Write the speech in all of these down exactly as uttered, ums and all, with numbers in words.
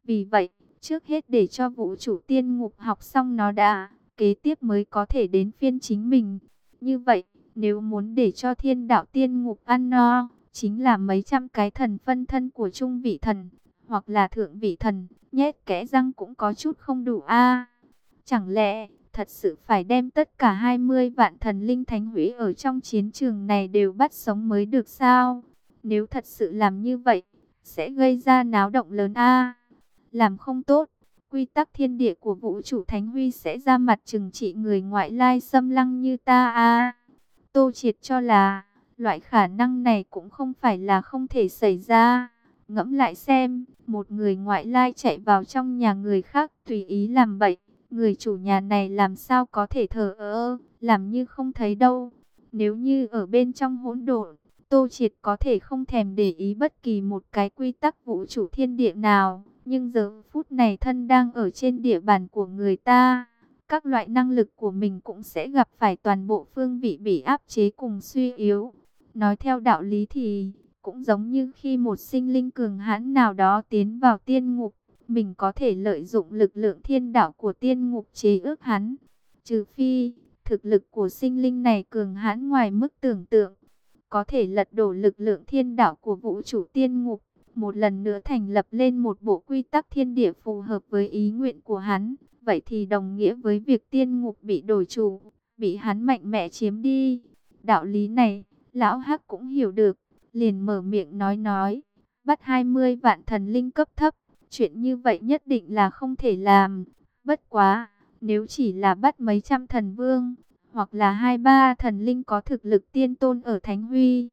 Vì vậy, trước hết để cho vũ trụ tiên ngục học xong nó đã, kế tiếp mới có thể đến phiên chính mình. Như vậy, nếu muốn để cho thiên đạo tiên ngục ăn no, chính là mấy trăm cái thần phân thân của trung vị thần, hoặc là thượng vị thần, nhét kẽ răng cũng có chút không đủ a. Chẳng lẽ, thật sự phải đem tất cả hai mươi vạn thần linh thánh hủy ở trong chiến trường này đều bắt sống mới được sao? Nếu thật sự làm như vậy, sẽ gây ra náo động lớn a. Làm không tốt, quy tắc thiên địa của vũ trụ Thánh Huy sẽ ra mặt trừng trị người ngoại lai xâm lăng như ta a. Tô Triệt cho là, loại khả năng này cũng không phải là không thể xảy ra. Ngẫm lại xem, một người ngoại lai chạy vào trong nhà người khác tùy ý làm bậy, người chủ nhà này làm sao có thể thờ ơ, làm như không thấy đâu. Nếu như ở bên trong hỗn độn, Tô Triệt có thể không thèm để ý bất kỳ một cái quy tắc vũ trụ thiên địa nào, nhưng giờ phút này thân đang ở trên địa bàn của người ta, các loại năng lực của mình cũng sẽ gặp phải toàn bộ phương vị bị áp chế cùng suy yếu. Nói theo đạo lý thì, cũng giống như khi một sinh linh cường hãn nào đó tiến vào tiên ngục, mình có thể lợi dụng lực lượng thiên đạo của tiên ngục chế ước hắn. Trừ phi, thực lực của sinh linh này cường hãn ngoài mức tưởng tượng, có thể lật đổ lực lượng thiên đạo của vũ trụ tiên ngục, một lần nữa thành lập lên một bộ quy tắc thiên địa phù hợp với ý nguyện của hắn. Vậy thì đồng nghĩa với việc tiên ngục bị đổi chủ, bị hắn mạnh mẽ chiếm đi. Đạo lý này, lão Hắc cũng hiểu được, liền mở miệng nói nói, bắt hai mươi vạn thần linh cấp thấp, chuyện như vậy nhất định là không thể làm. Bất quá, nếu chỉ là bắt mấy trăm thần vương, hoặc là hai ba thần linh có thực lực tiên tôn ở Thánh Huy,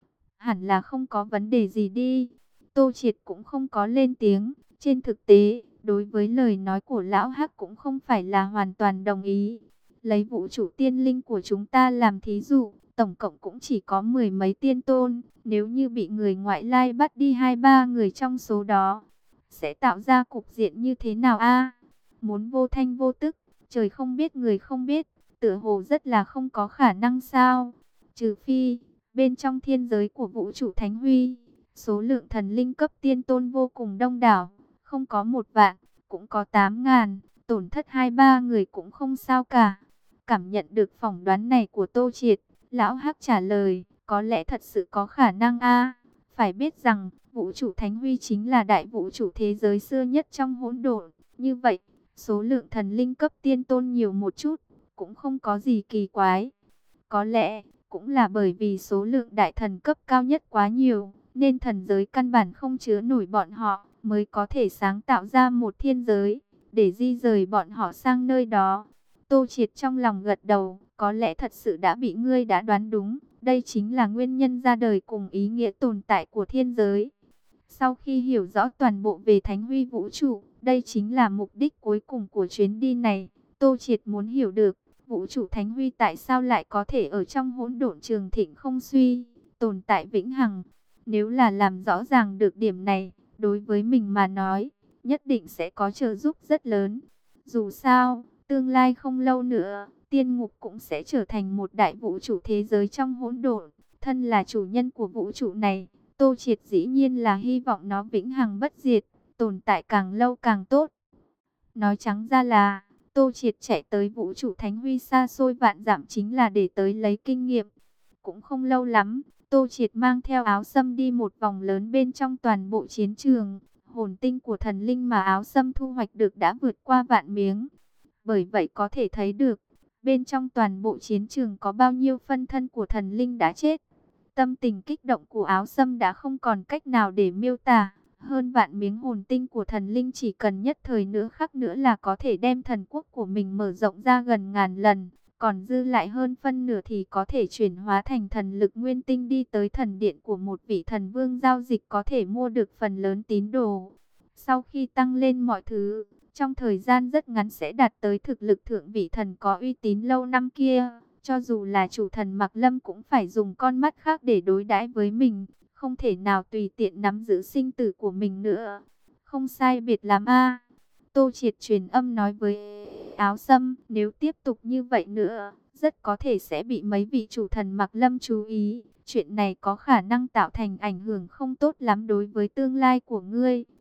hẳn là không có vấn đề gì đi. Tô Triệt cũng không có lên tiếng. Trên thực tế, đối với lời nói của lão Hắc cũng không phải là hoàn toàn đồng ý. Lấy vũ trụ tiên linh của chúng ta làm thí dụ, tổng cộng cũng chỉ có mười mấy tiên tôn. Nếu như bị người ngoại lai bắt đi hai ba người trong số đó, sẽ tạo ra cục diện như thế nào a? Muốn vô thanh vô tức, trời không biết người không biết, tựa hồ rất là không có khả năng sao? Trừ phi, bên trong thiên giới của vũ trụ Thánh Huy, số lượng thần linh cấp tiên tôn vô cùng đông đảo, không có một vạn, cũng có tám ngàn, tổn thất hai ba người cũng không sao cả. Cảm nhận được phỏng đoán này của Tô Triệt, lão Hắc trả lời, có lẽ thật sự có khả năng a. Phải biết rằng, vũ trụ Thánh Huy chính là đại vũ trụ thế giới xưa nhất trong hỗn độn. Như vậy, số lượng thần linh cấp tiên tôn nhiều một chút, cũng không có gì kỳ quái. Có lẽ, cũng là bởi vì số lượng đại thần cấp cao nhất quá nhiều, nên thần giới căn bản không chứa nổi bọn họ, mới có thể sáng tạo ra một thiên giới, để di rời bọn họ sang nơi đó. Tô Triệt trong lòng gật đầu, có lẽ thật sự đã bị ngươi đã đoán đúng, đây chính là nguyên nhân ra đời cùng ý nghĩa tồn tại của thiên giới. Sau khi hiểu rõ toàn bộ về Thánh Huy vũ trụ, đây chính là mục đích cuối cùng của chuyến đi này. Tô Triệt muốn hiểu được, vũ trụ Thánh Huy tại sao lại có thể ở trong hỗn độn trường thịnh không suy, tồn tại vĩnh hằng. Nếu là làm rõ ràng được điểm này, đối với mình mà nói, nhất định sẽ có trợ giúp rất lớn. Dù sao, tương lai không lâu nữa, tiên ngục cũng sẽ trở thành một đại vũ trụ thế giới trong hỗn độn. Thân là chủ nhân của vũ trụ này, Tô Triệt dĩ nhiên là hy vọng nó vĩnh hằng bất diệt, tồn tại càng lâu càng tốt. Nói trắng ra là, Tô Triệt chạy tới vũ trụ Thánh Huy xa xôi vạn dặm chính là để tới lấy kinh nghiệm. Cũng không lâu lắm, Tô Triệt mang theo Áo Sâm đi một vòng lớn bên trong toàn bộ chiến trường. Hồn tinh của thần linh mà Áo Sâm thu hoạch được đã vượt qua vạn miếng. Bởi vậy có thể thấy được, bên trong toàn bộ chiến trường có bao nhiêu phân thân của thần linh đã chết. Tâm tình kích động của Áo Sâm đã không còn cách nào để miêu tả. Hơn vạn miếng hồn tinh của thần linh chỉ cần nhất thời nữa khắc nữa là có thể đem thần quốc của mình mở rộng ra gần ngàn lần. Còn dư lại hơn phân nửa thì có thể chuyển hóa thành thần lực nguyên tinh đi tới thần điện của một vị thần vương giao dịch có thể mua được phần lớn tín đồ. Sau khi tăng lên mọi thứ, trong thời gian rất ngắn sẽ đạt tới thực lực thượng vị thần có uy tín lâu năm kia. Cho dù là chủ thần Mạc Lâm cũng phải dùng con mắt khác để đối đãi với mình, không thể nào tùy tiện nắm giữ sinh tử của mình nữa. Không sai biệt lắm a. Tô Triệt truyền âm nói với Áo Sâm, nếu tiếp tục như vậy nữa, rất có thể sẽ bị mấy vị chủ thần Mạc Lâm chú ý. Chuyện này có khả năng tạo thành ảnh hưởng không tốt lắm đối với tương lai của ngươi.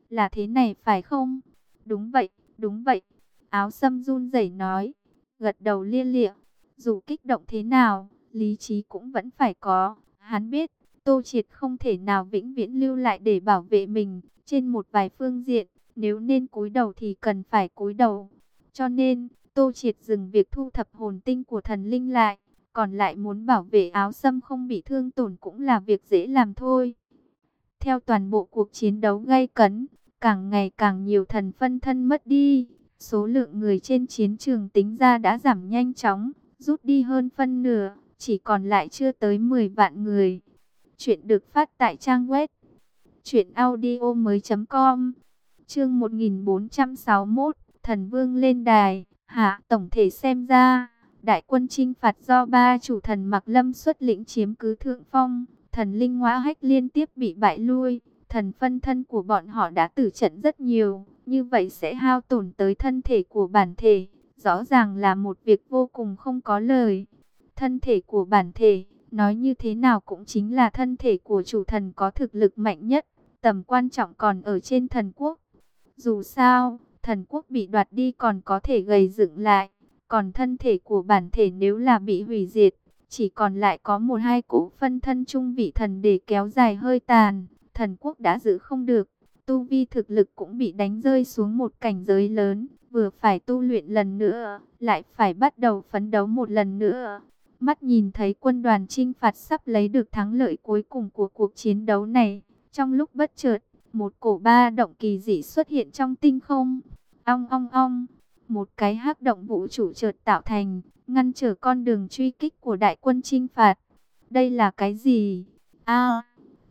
Là thế này phải không? Đúng vậy, đúng vậy. Áo Sâm run rẩy nói, gật đầu lia lịa. Dù kích động thế nào, lý trí cũng vẫn phải có. Hắn biết, Tô Triệt không thể nào vĩnh viễn lưu lại để bảo vệ mình. Trên một vài phương diện, nếu nên cúi đầu thì cần phải cúi đầu. Cho nên, Tô Triệt dừng việc thu thập hồn tinh của thần linh lại. Còn lại muốn bảo vệ Áo Sâm không bị thương tổn cũng là việc dễ làm thôi. Theo toàn bộ cuộc chiến đấu gay cấn, càng ngày càng nhiều thần phân thân mất đi. Số lượng người trên chiến trường tính ra đã giảm nhanh chóng, rút đi hơn phân nửa, chỉ còn lại chưa tới mười vạn người. Chuyện được phát tại trang web truyện audio mới chấm com. Chương một nghìn bốn trăm sáu mươi mốt, Thần Vương lên đài. Hạ, tổng thể xem ra, đại quân chinh phạt do ba chủ thần Mạc Lâm xuất lĩnh chiếm cứ thượng phong. Thần linh Ngõa Hách liên tiếp bị bại lui, thần phân thân của bọn họ đã tử trận rất nhiều, như vậy sẽ hao tổn tới thân thể của bản thể, rõ ràng là một việc vô cùng không có lời. Thân thể của bản thể, nói như thế nào cũng chính là thân thể của chủ thần có thực lực mạnh nhất, tầm quan trọng còn ở trên thần quốc. Dù sao, thần quốc bị đoạt đi còn có thể gầy dựng lại, còn thân thể của bản thể nếu là bị hủy diệt, chỉ còn lại có một hai cỗ phân thân trung vị thần để kéo dài hơi tàn. Thần quốc đã giữ không được, tu vi thực lực cũng bị đánh rơi xuống một cảnh giới lớn, vừa phải tu luyện lần nữa, lại phải bắt đầu phấn đấu một lần nữa. Mắt nhìn thấy quân đoàn chinh phạt sắp lấy được thắng lợi cuối cùng của cuộc chiến đấu này, trong lúc bất chợt, một cổ ba động kỳ dị xuất hiện trong tinh không. Ong ong ong, một cái hắc động vũ trụ chợt tạo thành, ngăn trở con đường truy kích của đại quân chinh phạt. Đây là cái gì? A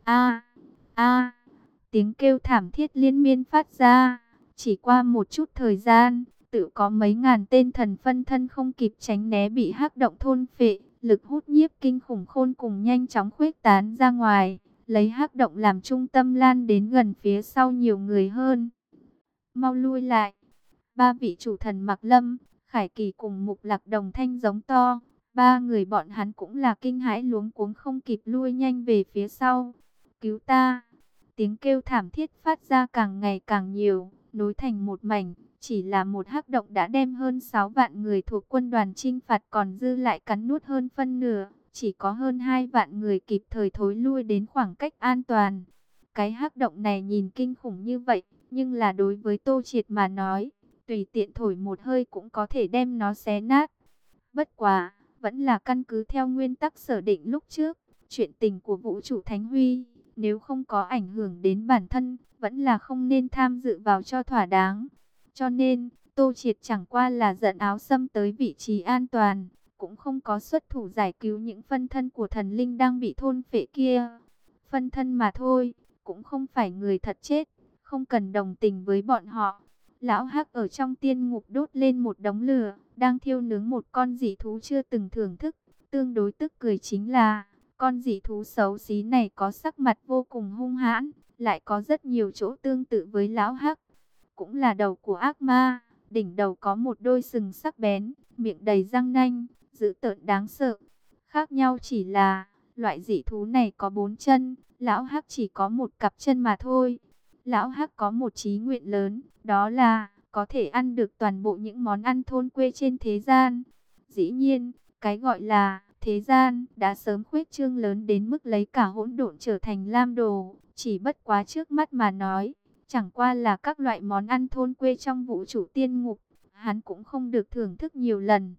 a a, tiếng kêu thảm thiết liên miên phát ra. Chỉ qua một chút thời gian, tự có mấy ngàn tên thần phân thân không kịp tránh né bị hắc động thôn phệ, lực hút nhiếp kinh khủng khôn cùng nhanh chóng khuếch tán ra ngoài, lấy hắc động làm trung tâm lan đến gần phía sau nhiều người hơn. Mau lui lại! Ba vị chủ thần Mạc Lâm, Khải Kỳ cùng Mục Lạc đồng thanh giống to. Ba người bọn hắn cũng là kinh hãi luống cuống không kịp lui nhanh về phía sau. Cứu ta! Tiếng kêu thảm thiết phát ra càng ngày càng nhiều, nối thành một mảnh. Chỉ là một hắc động đã đem hơn sáu vạn người thuộc quân đoàn chinh phạt còn dư lại cắn nuốt hơn phân nửa. Chỉ có hơn hai vạn người kịp thời thối lui đến khoảng cách an toàn. Cái hắc động này nhìn kinh khủng như vậy, nhưng là đối với Tô Triệt mà nói, tùy tiện thổi một hơi cũng có thể đem nó xé nát. Bất quá, vẫn là căn cứ theo nguyên tắc sở định lúc trước, chuyện tình của vũ trụ Thánh Huy, nếu không có ảnh hưởng đến bản thân, vẫn là không nên tham dự vào cho thỏa đáng. Cho nên, Tô Triệt chẳng qua là dẫn Áo Sâm tới vị trí an toàn, cũng không có xuất thủ giải cứu những phân thân của thần linh đang bị thôn phệ kia. Phân thân mà thôi, cũng không phải người thật chết, không cần đồng tình với bọn họ. Lão Hắc ở trong tiên ngục đốt lên một đống lửa, đang thiêu nướng một con dị thú chưa từng thưởng thức. Tương đối tức cười chính là, con dị thú xấu xí này có sắc mặt vô cùng hung hãn, lại có rất nhiều chỗ tương tự với Lão Hắc. Cũng là đầu của ác ma, đỉnh đầu có một đôi sừng sắc bén, miệng đầy răng nanh, dữ tợn đáng sợ. Khác nhau chỉ là, loại dị thú này có bốn chân, Lão Hắc chỉ có một cặp chân mà thôi. Lão Hắc có một chí nguyện lớn, đó là có thể ăn được toàn bộ những món ăn thôn quê trên thế gian. Dĩ nhiên, cái gọi là thế gian đã sớm khuếch trương lớn đến mức lấy cả hỗn độn trở thành lam đồ, chỉ bất quá trước mắt mà nói, chẳng qua là các loại món ăn thôn quê trong vũ trụ tiên ngục, hắn cũng không được thưởng thức nhiều lần.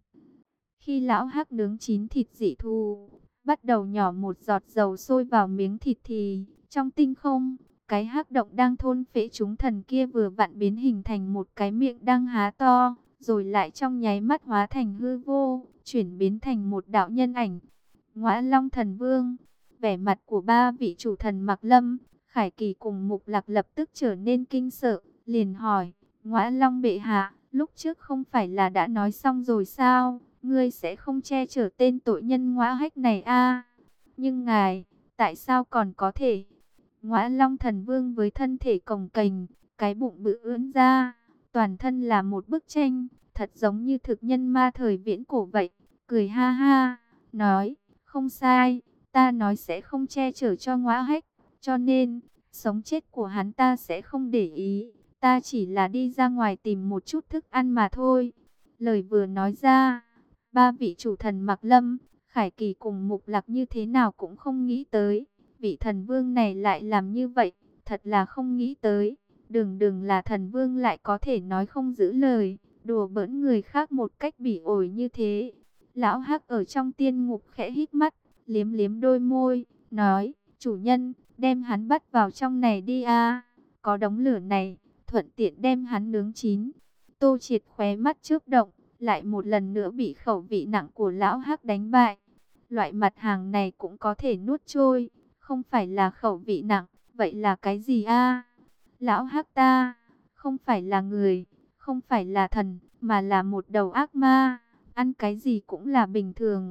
Khi Lão Hắc nướng chín thịt dị thú, bắt đầu nhỏ một giọt dầu sôi vào miếng thịt thì, trong tinh không, cái hắc động đang thôn phệ chúng thần kia vừa vặn biến hình thành một cái miệng đang há to, rồi lại trong nháy mắt hóa thành hư vô, chuyển biến thành một đạo nhân ảnh. Ngõa Long Thần Vương, vẻ mặt của ba vị chủ thần Mạc Lâm, Khải Kỳ cùng Mục Lạc lập tức trở nên kinh sợ, liền hỏi, Ngõa Long bệ hạ, lúc trước không phải là đã nói xong rồi sao, ngươi sẽ không che chở tên tội nhân Ngõa Hách này a? Nhưng ngài, tại sao còn có thể? Ngõa Long Thần Vương với thân thể cồng kềnh, cái bụng bự ưỡn ra, toàn thân là một bức tranh, thật giống như thực nhân ma thời viễn cổ vậy, cười ha ha, nói, không sai, ta nói sẽ không che chở cho Ngõa Hách, cho nên, Sống chết của hắn ta sẽ không để ý, ta chỉ là đi ra ngoài tìm một chút thức ăn mà thôi. Lời vừa nói ra, ba vị chủ thần Mạc Lâm, Khải Kỳ cùng Mục Lạc như thế nào cũng không nghĩ tới. Vị thần vương này lại làm như vậy, thật là không nghĩ tới. Đường đường là thần vương lại có thể nói không giữ lời, đùa bỡn người khác một cách bỉ ổi như thế. Lão Hắc ở trong tiên ngục khẽ hít mắt, liếm liếm đôi môi, nói, chủ nhân, đem hắn bắt vào trong này đi a. Có đống lửa này, thuận tiện đem hắn nướng chín. Tô Triệt khóe mắt chớp động, lại một lần nữa bị khẩu vị nặng của lão Hắc đánh bại. Loại mặt hàng này cũng có thể nuốt trôi, không phải là khẩu vị nặng, vậy là cái gì a? Lão Hắc ta, không phải là người, không phải là thần, mà là một đầu ác ma, ăn cái gì cũng là bình thường.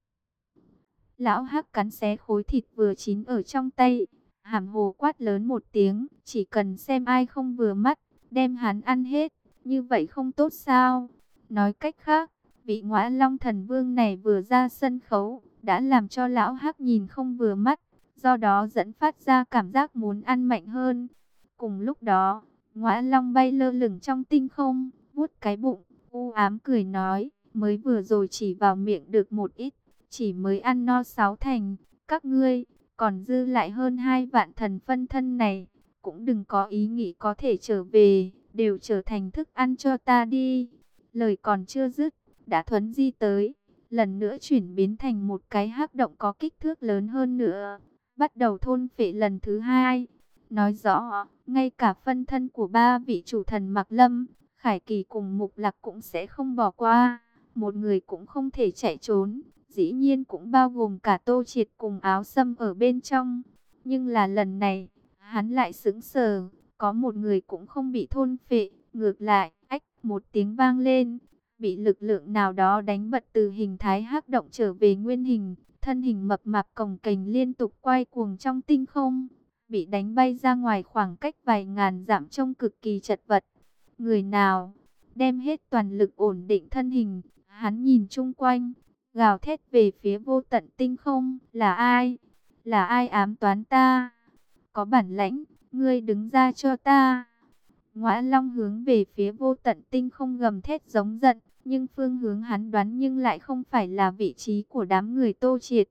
Lão Hắc cắn xé khối thịt vừa chín ở trong tay, hàm hồ quát lớn một tiếng, chỉ cần xem ai không vừa mắt, đem hắn ăn hết, như vậy không tốt sao? Nói cách khác, vị Ngõa Long thần vương này vừa ra sân khấu, đã làm cho lão Hắc nhìn không vừa mắt, do đó dẫn phát ra cảm giác muốn ăn mạnh hơn. Cùng lúc đó, Ngõa Long bay lơ lửng trong tinh không, vuốt cái bụng, u ám cười nói, mới vừa rồi chỉ vào miệng được một ít, chỉ mới ăn no sáu thành, các ngươi còn dư lại hơn hai vạn thần phân thân này, cũng đừng có ý nghĩ có thể trở về, đều trở thành thức ăn cho ta đi. Lời còn chưa dứt, đã thuấn di tới, lần nữa chuyển biến thành một cái hắc động có kích thước lớn hơn nữa, bắt đầu thôn phệ lần thứ hai. Nói rõ, ngay cả phân thân của ba vị chủ thần Mạc Lâm, Khải Kỳ cùng Mục Lạc cũng sẽ không bỏ qua, một người cũng không thể chạy trốn. Dĩ nhiên cũng bao gồm cả Tô Triệt cùng Áo Sâm ở bên trong. Nhưng là lần này, hắn lại sững sờ, có một người cũng không bị thôn phệ. Ngược lại, ách, một tiếng vang lên, bị lực lượng nào đó đánh bật từ hình thái hắc động trở về nguyên hình. Thân hình mập mạp cồng kềnh liên tục quay cuồng trong tinh không, bị đánh bay ra ngoài khoảng cách vài ngàn dặm trông cực kỳ chật vật. Người nào đem hết toàn lực ổn định thân hình, hắn nhìn chung quanh, gào thét về phía vô tận tinh không, là ai? Là ai ám toán ta? Có bản lãnh, ngươi đứng ra cho ta. Ngõa Long hướng về phía vô tận tinh không gầm thét giống giận, nhưng phương hướng hắn đoán nhưng lại không phải là vị trí của đám người Tô Triệt.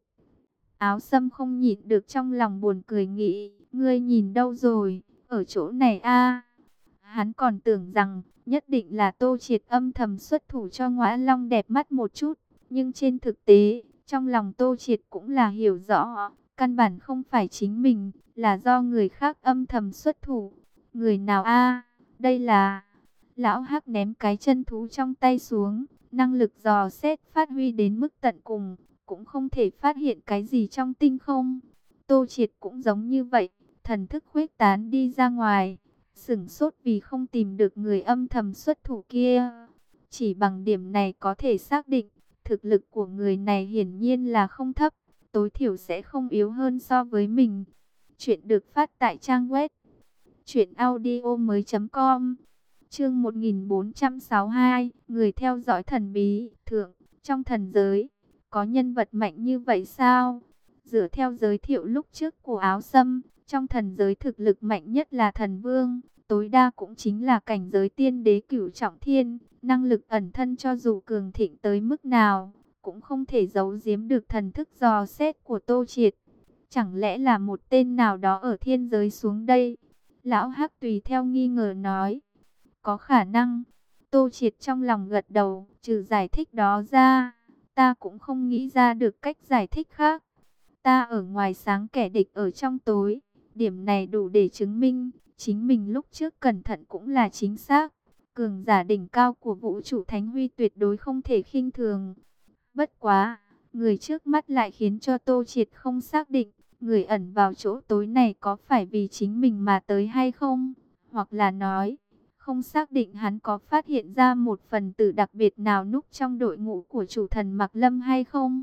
Áo Sâm không nhịn được trong lòng buồn cười nghĩ, ngươi nhìn đâu rồi? Ở chỗ này a. Hắn còn tưởng rằng nhất định là Tô Triệt âm thầm xuất thủ cho Ngõa Long đẹp mắt một chút. Nhưng trên thực tế, trong lòng Tô Triệt cũng là hiểu rõ, căn bản không phải chính mình, là do người khác âm thầm xuất thủ. Người nào a? Đây là... Lão Hắc ném cái chân thú trong tay xuống, năng lực dò xét phát huy đến mức tận cùng, cũng không thể phát hiện cái gì trong tinh không. Tô Triệt cũng giống như vậy, thần thức khuếch tán đi ra ngoài, sửng sốt vì không tìm được người âm thầm xuất thủ kia. Chỉ bằng điểm này có thể xác định, thực lực của người này hiển nhiên là không thấp, tối thiểu sẽ không yếu hơn so với mình. Chuyện được phát tại trang web truyện audio mới chấm com. Chương một nghìn bốn trăm sáu mươi hai, người theo dõi thần bí. Thượng, trong thần giới có nhân vật mạnh như vậy sao? Dựa theo giới thiệu lúc trước của Áo Sâm, trong thần giới thực lực mạnh nhất là thần vương, tối đa cũng chính là cảnh giới tiên đế cửu trọng thiên. Năng lực ẩn thân cho dù cường thịnh tới mức nào, cũng không thể giấu giếm được thần thức dò xét của Tô Triệt. Chẳng lẽ là một tên nào đó ở thiên giới xuống đây? Lão Hắc tùy theo nghi ngờ nói. Có khả năng. Tô Triệt trong lòng gật đầu, trừ giải thích đó ra, ta cũng không nghĩ ra được cách giải thích khác. Ta ở ngoài sáng kẻ địch ở trong tối. Điểm này đủ để chứng minh, chính mình lúc trước cẩn thận cũng là chính xác. Cường giả đỉnh cao của vũ trụ Thánh Huy tuyệt đối không thể khinh thường. Bất quá, người trước mắt lại khiến cho Tô Triệt không xác định, người ẩn vào chỗ tối này có phải vì chính mình mà tới hay không? Hoặc là nói, không xác định hắn có phát hiện ra một phần tử đặc biệt nào núp trong đội ngũ của chủ thần Mạc Lâm hay không?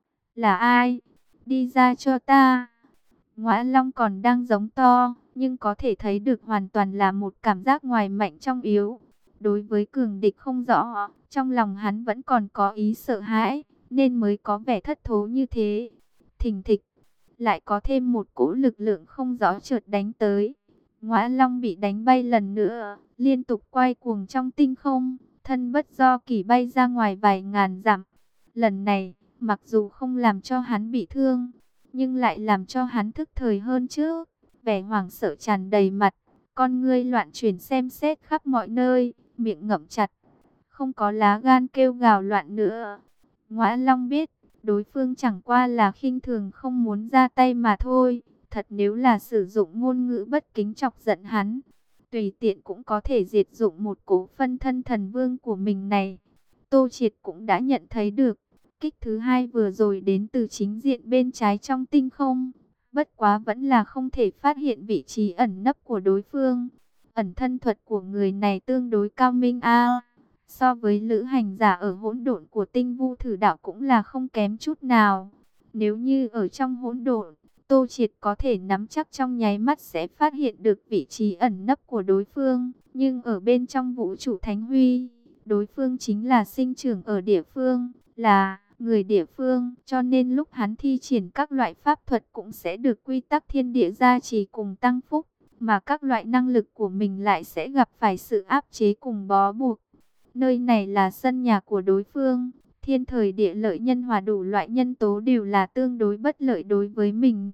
Là ai? Đi ra cho ta. Ngõa Long còn đang giống to, nhưng có thể thấy được hoàn toàn là một cảm giác ngoài mạnh trong yếu. Đối với cường địch không rõ, trong lòng hắn vẫn còn có ý sợ hãi, nên mới có vẻ thất thố như thế. Thình thịch, lại có thêm một cỗ lực lượng không rõ chợt đánh tới. Ngõa Long bị đánh bay lần nữa, liên tục quay cuồng trong tinh không, thân bất do kỷ bay ra ngoài vài ngàn dặm. Lần này, mặc dù không làm cho hắn bị thương, nhưng lại làm cho hắn thức thời hơn trước. Vẻ hoảng sợ tràn đầy mặt, con ngươi loạn chuyển xem xét khắp mọi nơi, miệng ngậm chặt, không có lá gan kêu gào loạn nữa. Ngõa Long biết, đối phương chẳng qua là khinh thường không muốn ra tay mà thôi. Thật nếu là sử dụng ngôn ngữ bất kính chọc giận hắn, tùy tiện cũng có thể diệt dụng một cố phân thân thần vương của mình này. Tô Triệt cũng đã nhận thấy được, kích thứ hai vừa rồi đến từ chính diện bên trái trong tinh không. Bất quá vẫn là không thể phát hiện vị trí ẩn nấp của đối phương. Ẩn thân thuật của người này tương đối cao minh a. So với lữ hành giả ở hỗn độn của Tinh Vu Thử Đạo cũng là không kém chút nào. Nếu như ở trong hỗn độn, Tô Triệt có thể nắm chắc trong nháy mắt sẽ phát hiện được vị trí ẩn nấp của đối phương. Nhưng ở bên trong vũ trụ Thánh Huy, đối phương chính là sinh trưởng ở địa phương, là người địa phương. Cho nên lúc hắn thi triển các loại pháp thuật cũng sẽ được quy tắc thiên địa gia trì cùng tăng phúc. Mà các loại năng lực của mình lại sẽ gặp phải sự áp chế cùng bó buộc. Nơi này là sân nhà của đối phương, thiên thời địa lợi nhân hòa đủ loại nhân tố đều là tương đối bất lợi đối với mình.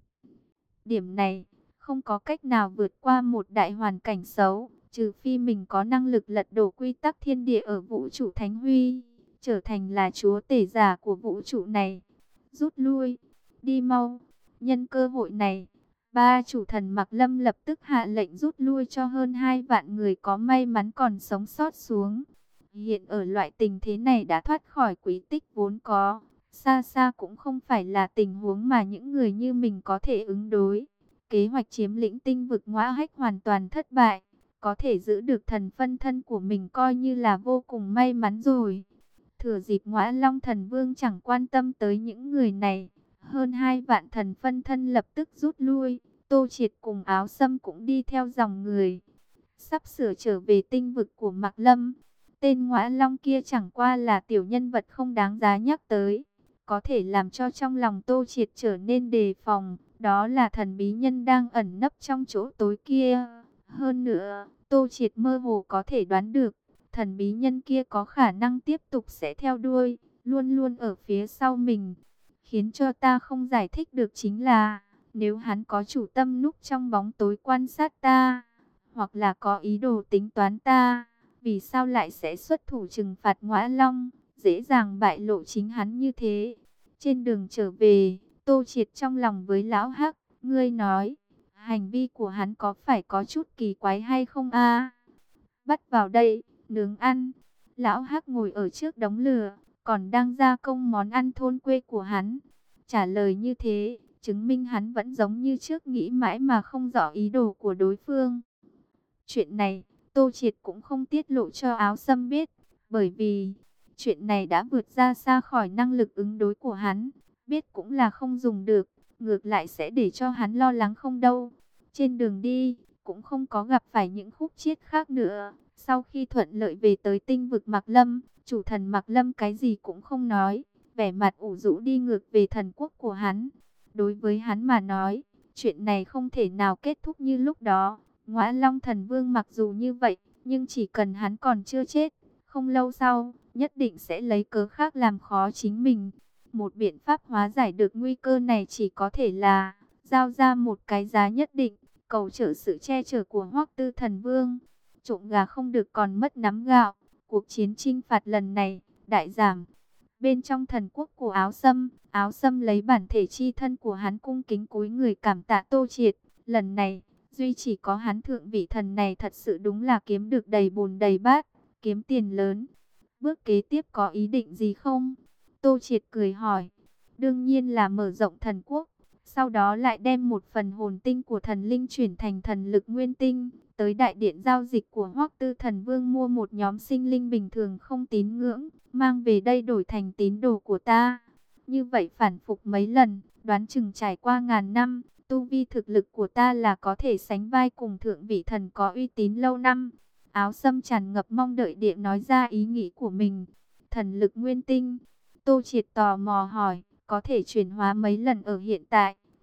Điểm này, không có cách nào vượt qua một đại hoàn cảnh xấu, trừ phi mình có năng lực lật đổ quy tắc thiên địa ở vũ trụ Thánh Huy, trở thành là chúa tể giả của vũ trụ này. Rút lui, đi mau, nhân cơ hội này. Ba chủ thần Mạc Lâm lập tức hạ lệnh rút lui cho hơn hai vạn người có may mắn còn sống sót xuống. Hiện ở loại tình thế này đã thoát khỏi quý tích vốn có, xa xa cũng không phải là tình huống mà những người như mình có thể ứng đối. Kế hoạch chiếm lĩnh tinh vực Ngõa Hách hoàn toàn thất bại, có thể giữ được thần phân thân của mình coi như là vô cùng may mắn rồi. Thừa dịp Ngõa Long Thần Vương chẳng quan tâm tới những người này, hơn hai vạn thần phân thân lập tức rút lui. Tô Triệt cùng Áo Sâm cũng đi theo dòng người, sắp sửa trở về tinh vực của Mạc Lâm. Tên Ngõa Long kia chẳng qua là tiểu nhân vật không đáng giá nhắc tới, có thể làm cho trong lòng Tô Triệt trở nên đề phòng, đó là thần bí nhân đang ẩn nấp trong chỗ tối kia. Hơn nữa, Tô Triệt mơ hồ có thể đoán được, thần bí nhân kia có khả năng tiếp tục sẽ theo đuôi, luôn luôn ở phía sau mình. Khiến cho ta không giải thích được chính là, nếu hắn có chủ tâm núp trong bóng tối quan sát ta, hoặc là có ý đồ tính toán ta, vì sao lại sẽ xuất thủ trừng phạt Ngõa Long, dễ dàng bại lộ chính hắn như thế. Trên đường trở về, Tô Triệt trong lòng với Lão Hắc, ngươi nói, hành vi của hắn có phải có chút kỳ quái hay không a? Bắt vào đây, nướng ăn. Lão Hắc ngồi ở trước đống lửa, còn đang gia công món ăn thôn quê của hắn. Trả lời như thế, chứng minh hắn vẫn giống như trước nghĩ mãi mà không rõ ý đồ của đối phương. Chuyện này, Tô Triệt cũng không tiết lộ cho Áo Sâm biết, bởi vì chuyện này đã vượt ra xa khỏi năng lực ứng đối của hắn, biết cũng là không dùng được, ngược lại sẽ để cho hắn lo lắng không đâu. Trên đường đi, cũng không có gặp phải những khúc chiết khác nữa. Sau khi thuận lợi về tới tinh vực Mạc Lâm, chủ thần Mạc Lâm cái gì cũng không nói, vẻ mặt ủ rũ đi ngược về thần quốc của hắn. Đối với hắn mà nói, chuyện này không thể nào kết thúc như lúc đó. Ngõa Long Thần Vương mặc dù như vậy, nhưng chỉ cần hắn còn chưa chết, không lâu sau, nhất định sẽ lấy cớ khác làm khó chính mình. Một biện pháp hóa giải được nguy cơ này chỉ có thể là giao ra một cái giá nhất định, cầu trợ sự che chở của Hoắc Tư Thần Vương. Trộm gà không được còn mất nắm gạo. Cuộc chiến chinh phạt lần này, đại giảm. Bên trong thần quốc của Áo Sâm, Áo Sâm lấy bản thể chi thân của hắn cung kính cúi người cảm tạ Tô Triệt. Lần này, duy chỉ có hắn thượng vị thần này thật sự đúng là kiếm được đầy bùn đầy bát, kiếm tiền lớn. Bước kế tiếp có ý định gì không? Tô Triệt cười hỏi. Đương nhiên là mở rộng thần quốc, sau đó lại đem một phần hồn tinh của thần linh chuyển thành thần lực nguyên tinh, tới đại điện giao dịch của Hoắc Tư Thần Vương mua một nhóm sinh linh bình thường không tín ngưỡng, mang về đây đổi thành tín đồ của ta. Như vậy phản phục mấy lần, đoán chừng trải qua ngàn năm, tu vi thực lực của ta là có thể sánh vai cùng thượng vị thần có uy tín lâu năm. Áo Sâm tràn ngập mong đợi địa nói ra ý nghĩ của mình. Thần lực nguyên tinh. Tô Triệt tò mò hỏi, có thể chuyển hóa mấy lần ở hiện tại?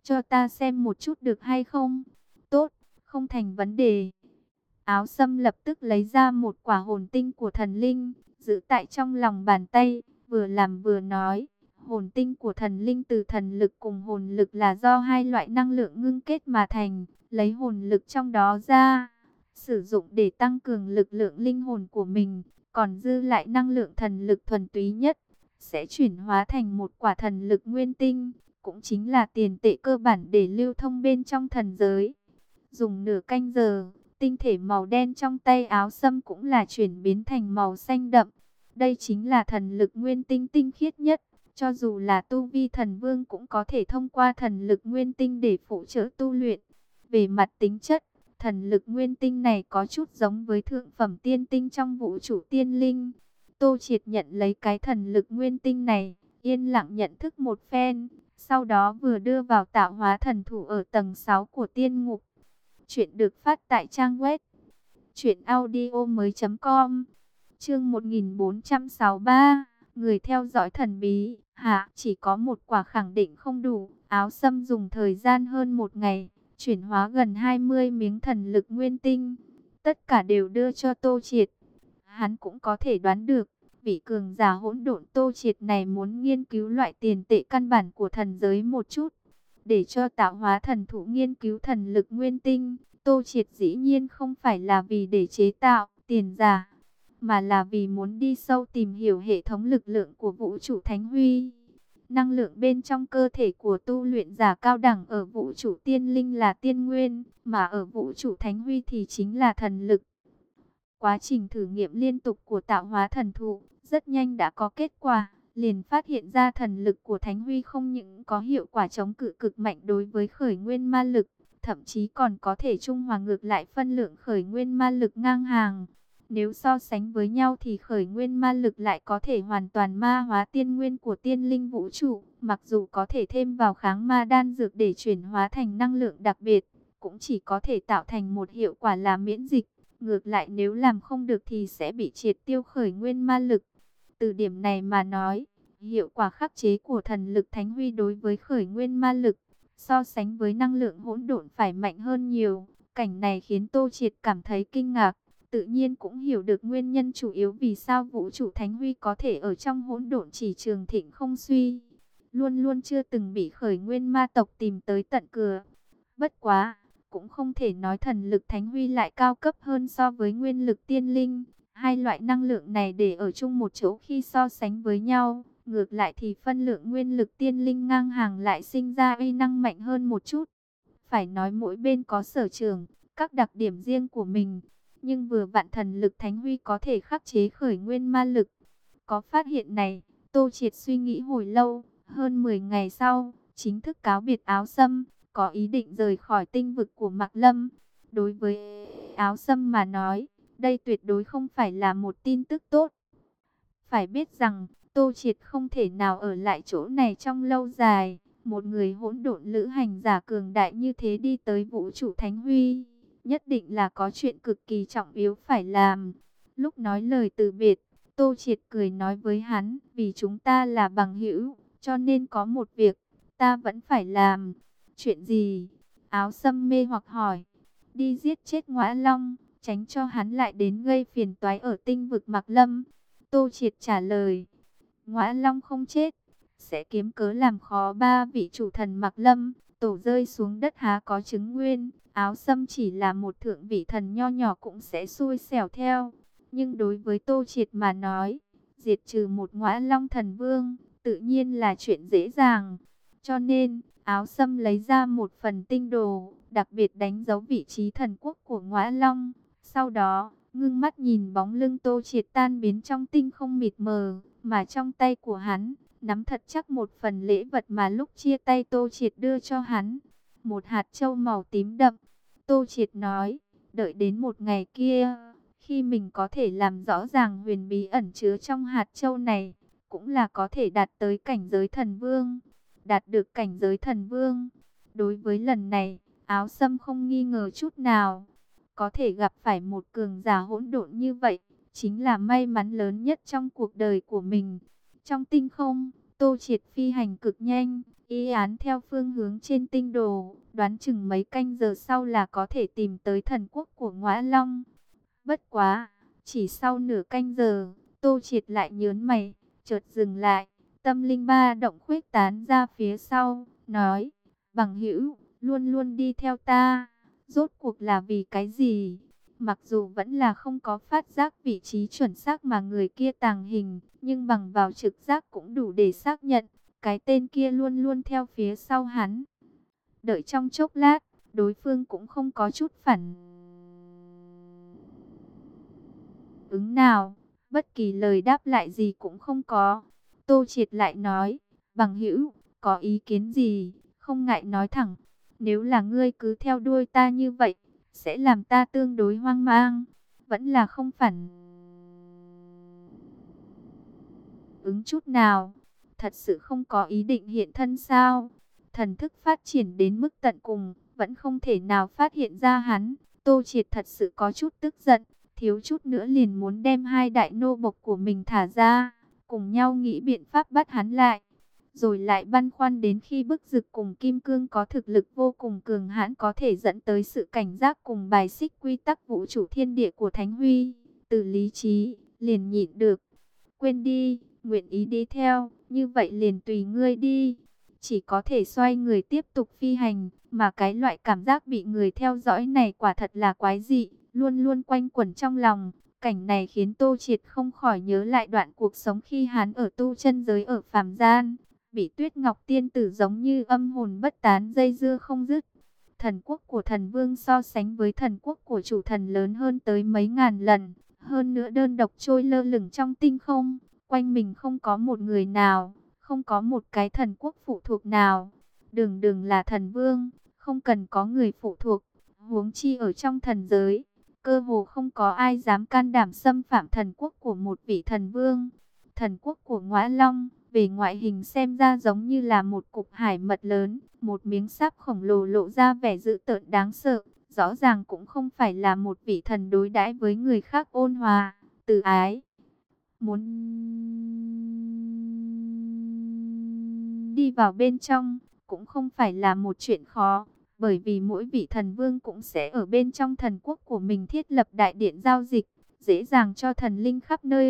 cho ta xem một chút được hay không? Tốt, không thành vấn đề. Áo Sâm lập tức lấy ra một quả hồn tinh của thần linh, giữ tại trong lòng bàn tay, vừa làm vừa nói. Hồn tinh của thần linh từ thần lực cùng hồn lực là do hai loại năng lượng ngưng kết mà thành, lấy hồn lực trong đó ra, sử dụng để tăng cường lực lượng linh hồn của mình, còn dư lại năng lượng thần lực thuần túy nhất, sẽ chuyển hóa thành một quả thần lực nguyên tinh, cũng chính là tiền tệ cơ bản để lưu thông bên trong thần giới. Dùng nửa canh giờ, tinh thể màu đen trong tay Áo Sâm cũng là chuyển biến thành màu xanh đậm. Đây chính là thần lực nguyên tinh tinh khiết nhất. Cho dù là tu vi thần vương cũng có thể thông qua thần lực nguyên tinh để phụ trợ tu luyện. Về mặt tính chất, thần lực nguyên tinh này có chút giống với thượng phẩm tiên tinh trong vũ trụ tiên linh. Tô Triệt nhận lấy cái thần lực nguyên tinh này, yên lặng nhận thức một phen, sau đó vừa đưa vào tạo hóa thần thủ ở tầng sáu của tiên ngục. Chuyện được phát tại trang web truyện audio mới chấm com. Chương một nghìn bốn trăm sáu mươi ba, người theo dõi thần bí. Hạ, chỉ có một quả khẳng định không đủ. Áo Sâm dùng thời gian hơn một ngày, chuyển hóa gần hai mươi miếng thần lực nguyên tinh. Tất cả đều đưa cho Tô Triệt. Hắn cũng có thể đoán được, vị cường giả hỗn độn Tô Triệt này muốn nghiên cứu loại tiền tệ căn bản của thần giới một chút. Để cho tạo hóa thần thụ nghiên cứu thần lực nguyên tinh, Tô Triệt dĩ nhiên không phải là vì để chế tạo tiền giả, mà là vì muốn đi sâu tìm hiểu hệ thống lực lượng của vũ trụ Thánh Huy. Năng lượng bên trong cơ thể của tu luyện giả cao đẳng ở vũ trụ tiên linh là tiên nguyên, mà ở vũ trụ Thánh Huy thì chính là thần lực. Quá trình thử nghiệm liên tục của tạo hóa thần thụ rất nhanh đã có kết quả, liền phát hiện ra thần lực của Thánh Huy không những có hiệu quả chống cự cực mạnh đối với khởi nguyên ma lực, thậm chí còn có thể trung hòa ngược lại phân lượng khởi nguyên ma lực ngang hàng. Nếu so sánh với nhau thì khởi nguyên ma lực lại có thể hoàn toàn ma hóa tiên nguyên của tiên linh vũ trụ, mặc dù có thể thêm vào kháng ma đan dược để chuyển hóa thành năng lượng đặc biệt, cũng chỉ có thể tạo thành một hiệu quả là miễn dịch. Ngược lại nếu làm không được thì sẽ bị triệt tiêu khởi nguyên ma lực. Từ điểm này mà nói, hiệu quả khắc chế của thần lực Thánh Huy đối với khởi nguyên ma lực, so sánh với năng lượng hỗn độn phải mạnh hơn nhiều. Cảnh này khiến Tô Triệt cảm thấy kinh ngạc, tự nhiên cũng hiểu được nguyên nhân chủ yếu vì sao vũ trụ Thánh Huy có thể ở trong hỗn độn chỉ trường thịnh không suy. Luôn luôn chưa từng bị khởi nguyên ma tộc tìm tới tận cửa. Bất quá, cũng không thể nói thần lực Thánh Huy lại cao cấp hơn so với nguyên lực tiên linh. Hai loại năng lượng này để ở chung một chỗ khi so sánh với nhau, ngược lại thì phân lượng nguyên lực tiên linh ngang hàng lại sinh ra uy năng mạnh hơn một chút. Phải nói mỗi bên có sở trường, các đặc điểm riêng của mình, nhưng vừa vặn thần lực Thánh Huy có thể khắc chế khởi nguyên ma lực. Có phát hiện này, Tô Triệt suy nghĩ hồi lâu, hơn mười ngày sau, chính thức cáo biệt Áo Sâm, có ý định rời khỏi tinh vực của Mạc Lâm. Đối với Áo Sâm mà nói, đây tuyệt đối không phải là một tin tức tốt. Phải biết rằng, Tô Triệt không thể nào ở lại chỗ này trong lâu dài. Một người hỗn độn lữ hành giả cường đại như thế đi tới vũ trụ Thánh Huy, nhất định là có chuyện cực kỳ trọng yếu phải làm. Lúc nói lời từ biệt, Tô Triệt cười nói với hắn, vì chúng ta là bằng hữu, cho nên có một việc, ta vẫn phải làm. Chuyện gì? Áo Sâm mê hoặc hỏi. Đi giết chết Ngõa Long, tránh cho hắn lại đến gây phiền toái ở tinh vực Mạc Lâm. Tô Triệt trả lời. Ngõa Long không chết, sẽ kiếm cớ làm khó ba vị chủ thần Mạc Lâm, tổ rơi xuống đất há có chứng nguyên. Áo Sâm chỉ là một thượng vị thần nho nhỏ cũng sẽ xui xẻo theo. Nhưng đối với Tô Triệt mà nói, diệt trừ một Ngõa Long thần vương, tự nhiên là chuyện dễ dàng. Cho nên, Áo Sâm lấy ra một phần tinh đồ, đặc biệt đánh dấu vị trí thần quốc của Ngõa Long. Sau đó, ngưng mắt nhìn bóng lưng Tô Triệt tan biến trong tinh không mịt mờ, mà trong tay của hắn, nắm thật chắc một phần lễ vật mà lúc chia tay Tô Triệt đưa cho hắn. Một hạt châu màu tím đậm. Tô Triệt nói, đợi đến một ngày kia, khi mình có thể làm rõ ràng huyền bí ẩn chứa trong hạt châu này, cũng là có thể đạt tới cảnh giới thần vương. Đạt được cảnh giới thần vương. Đối với lần này, Áo Sâm không nghi ngờ chút nào. Có thể gặp phải một cường giả hỗn độn như vậy, chính là may mắn lớn nhất trong cuộc đời của mình. Trong tinh không, Tô Triệt phi hành cực nhanh, y án theo phương hướng trên tinh đồ, đoán chừng mấy canh giờ sau là có thể tìm tới thần quốc của Ngõa Long. Bất quá, chỉ sau nửa canh giờ, Tô Triệt lại nhớn mày, chợt dừng lại, tâm linh ba động khuếch tán ra phía sau, nói: "Bằng hữu, luôn luôn đi theo ta, rốt cuộc là vì cái gì?" Mặc dù vẫn là không có phát giác vị trí chuẩn xác mà người kia tàng hình, nhưng bằng vào trực giác cũng đủ để xác nhận, cái tên kia luôn luôn theo phía sau hắn. Đợi trong chốc lát, đối phương cũng không có chút phản ứng nào, bất kỳ lời đáp lại gì cũng không có. Tô Triệt lại nói: "Bằng hữu, có ý kiến gì, không ngại nói thẳng. Nếu là ngươi cứ theo đuôi ta như vậy, sẽ làm ta tương đối hoang mang." Vẫn là không phản ứng chút nào. Thật sự không có ý định hiện thân sao? Thần thức phát triển đến mức tận cùng, vẫn không thể nào phát hiện ra hắn. Tô Triệt thật sự có chút tức giận, thiếu chút nữa liền muốn đem hai đại nô bộc của mình thả ra, cùng nhau nghĩ biện pháp bắt hắn lại. Rồi lại băn khoăn đến khi bức dực cùng kim cương có thực lực vô cùng cường hãn, có thể dẫn tới sự cảnh giác cùng bài xích quy tắc vũ trụ thiên địa của Thánh Huy. Từ lý trí, liền nhịn được. Quên đi, nguyện ý đi theo, như vậy liền tùy ngươi đi. Chỉ có thể xoay người tiếp tục phi hành, mà cái loại cảm giác bị người theo dõi này quả thật là quái dị, luôn luôn quanh quẩn trong lòng. Cảnh này khiến Tô Triệt không khỏi nhớ lại đoạn cuộc sống khi hắn ở tu chân giới ở phàm gian, bị Tuyết Ngọc Tiên Tử giống như âm hồn bất tán dây dưa không dứt. Thần quốc của thần vương so sánh với thần quốc của chủ thần lớn hơn tới mấy ngàn lần, hơn nữa đơn độc trôi lơ lửng trong tinh không, quanh mình không có một người nào, không có một cái thần quốc phụ thuộc nào. Đường đường là thần vương, không cần có người phụ thuộc, huống chi ở trong thần giới, cơ hồ không có ai dám can đảm xâm phạm thần quốc của một vị thần vương. Thần quốc của Ngõa Long, về ngoại hình xem ra giống như là một cục hải mật lớn, một miếng sáp khổng lồ lộ ra vẻ dữ tợn đáng sợ, rõ ràng cũng không phải là một vị thần đối đãi với người khác ôn hòa, từ ái. Muốn đi vào bên trong cũng không phải là một chuyện khó, bởi vì mỗi vị thần vương cũng sẽ ở bên trong thần quốc của mình thiết lập đại điện giao dịch, dễ dàng cho thần linh khắp nơi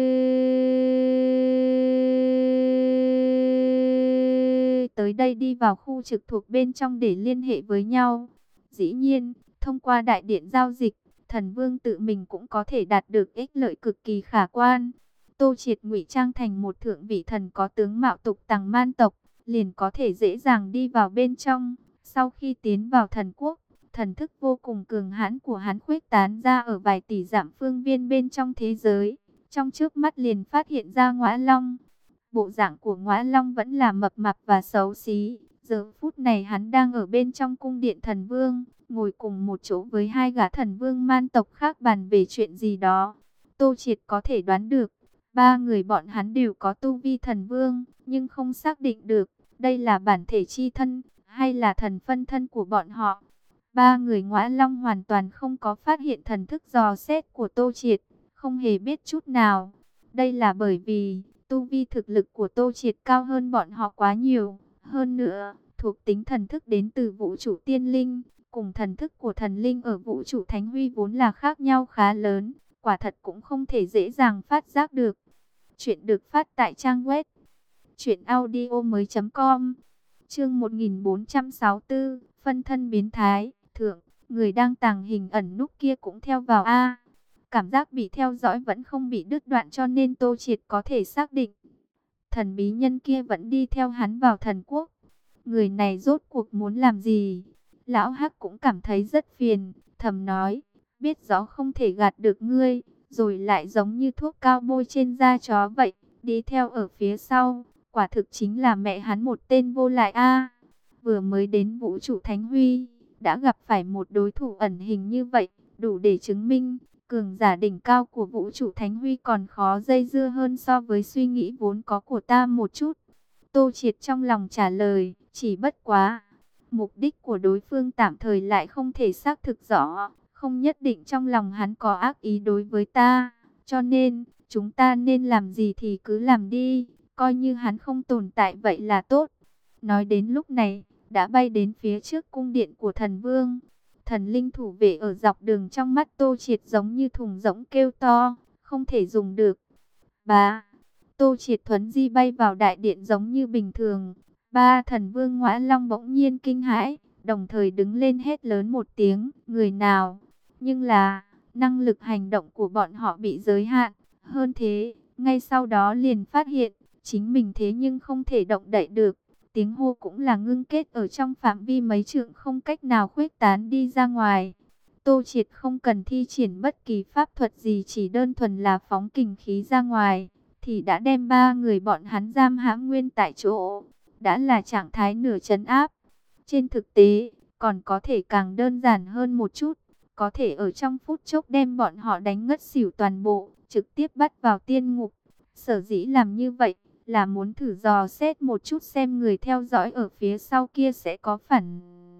tới đây đi vào khu trực thuộc bên trong để liên hệ với nhau. Dĩ nhiên, thông qua đại điện giao dịch, thần vương tự mình cũng có thể đạt được ích lợi cực kỳ khả quan. Tô Triệt ngụy trang thành một thượng vị thần có tướng mạo tục tằng man tộc, liền có thể dễ dàng đi vào bên trong. Sau khi tiến vào thần quốc, thần thức vô cùng cường hãn của hắn khuếch tán ra ở vài tỷ dặm phương viên bên trong thế giới. Trong trước mắt liền phát hiện ra Ngõa Long. Bộ dạng của Ngõa Long vẫn là mập mạp và xấu xí. Giờ phút này hắn đang ở bên trong cung điện thần vương, ngồi cùng một chỗ với hai gã thần vương man tộc khác bàn về chuyện gì đó. Tô Triệt có thể đoán được, ba người bọn hắn đều có tu vi thần vương, nhưng không xác định được đây là bản thể chi thân hay là thần phân thân của bọn họ. Ba người Ngõa Long hoàn toàn không có phát hiện thần thức dò xét của Tô Triệt, không hề biết chút nào. Đây là bởi vì tu vi thực lực của Tô Triệt cao hơn bọn họ quá nhiều. Hơn nữa, thuộc tính thần thức đến từ vũ trụ tiên linh, cùng thần thức của thần linh ở vũ trụ Thánh Huy vốn là khác nhau khá lớn. Quả thật cũng không thể dễ dàng phát giác được. Chuyện được phát tại trang web truyện audio mới chấm com. Chương một nghìn bốn trăm sáu mươi tư, phân thân biến thái. Thượng, người đang tàng hình ẩn núp kia cũng theo vào a. Cảm giác bị theo dõi vẫn không bị đứt đoạn, cho nên Tô Triệt có thể xác định thần bí nhân kia vẫn đi theo hắn vào thần quốc. Người này rốt cuộc muốn làm gì? Lão Hắc cũng cảm thấy rất phiền, thầm nói, biết rõ không thể gạt được ngươi, rồi lại giống như thuốc cao bôi trên da chó vậy, đi theo ở phía sau, quả thực chính là mẹ hắn một tên vô lại a. Vừa mới đến vũ trụ Thánh Huy, đã gặp phải một đối thủ ẩn hình như vậy, đủ để chứng minh cường giả đỉnh cao của vũ trụ Thánh Huy còn khó dây dưa hơn so với suy nghĩ vốn có của ta một chút. Tô Triệt trong lòng trả lời, chỉ bất quá mục đích của đối phương tạm thời lại không thể xác thực rõ, không nhất định trong lòng hắn có ác ý đối với ta, cho nên chúng ta nên làm gì thì cứ làm đi, coi như hắn không tồn tại vậy là tốt. Nói đến lúc này, đã bay đến phía trước cung điện của thần vương. Thần linh thủ vệ ở dọc đường trong mắt Tô Triệt giống như thùng rỗng kêu to, không thể dùng được. Bá, Tô Triệt thuấn di bay vào đại điện giống như bình thường. Ba thần vương Ngõa Long bỗng nhiên kinh hãi, đồng thời đứng lên hét lớn một tiếng, người nào? Nhưng là, năng lực hành động của bọn họ bị giới hạn. Hơn thế, ngay sau đó liền phát hiện, chính mình thế nhưng không thể động đậy được. Tiếng hô cũng là ngưng kết ở trong phạm vi mấy trượng, không cách nào khuếch tán đi ra ngoài. Tô Triệt không cần thi triển bất kỳ pháp thuật gì, chỉ đơn thuần là phóng kình khí ra ngoài, thì đã đem ba người bọn hắn giam hãm nguyên tại chỗ. Đã là trạng thái nửa trấn áp. Trên thực tế, còn có thể càng đơn giản hơn một chút. Có thể ở trong phút chốc đem bọn họ đánh ngất xỉu toàn bộ, trực tiếp bắt vào tiên ngục. Sở dĩ làm như vậy, là muốn thử dò xét một chút xem người theo dõi ở phía sau kia sẽ có phản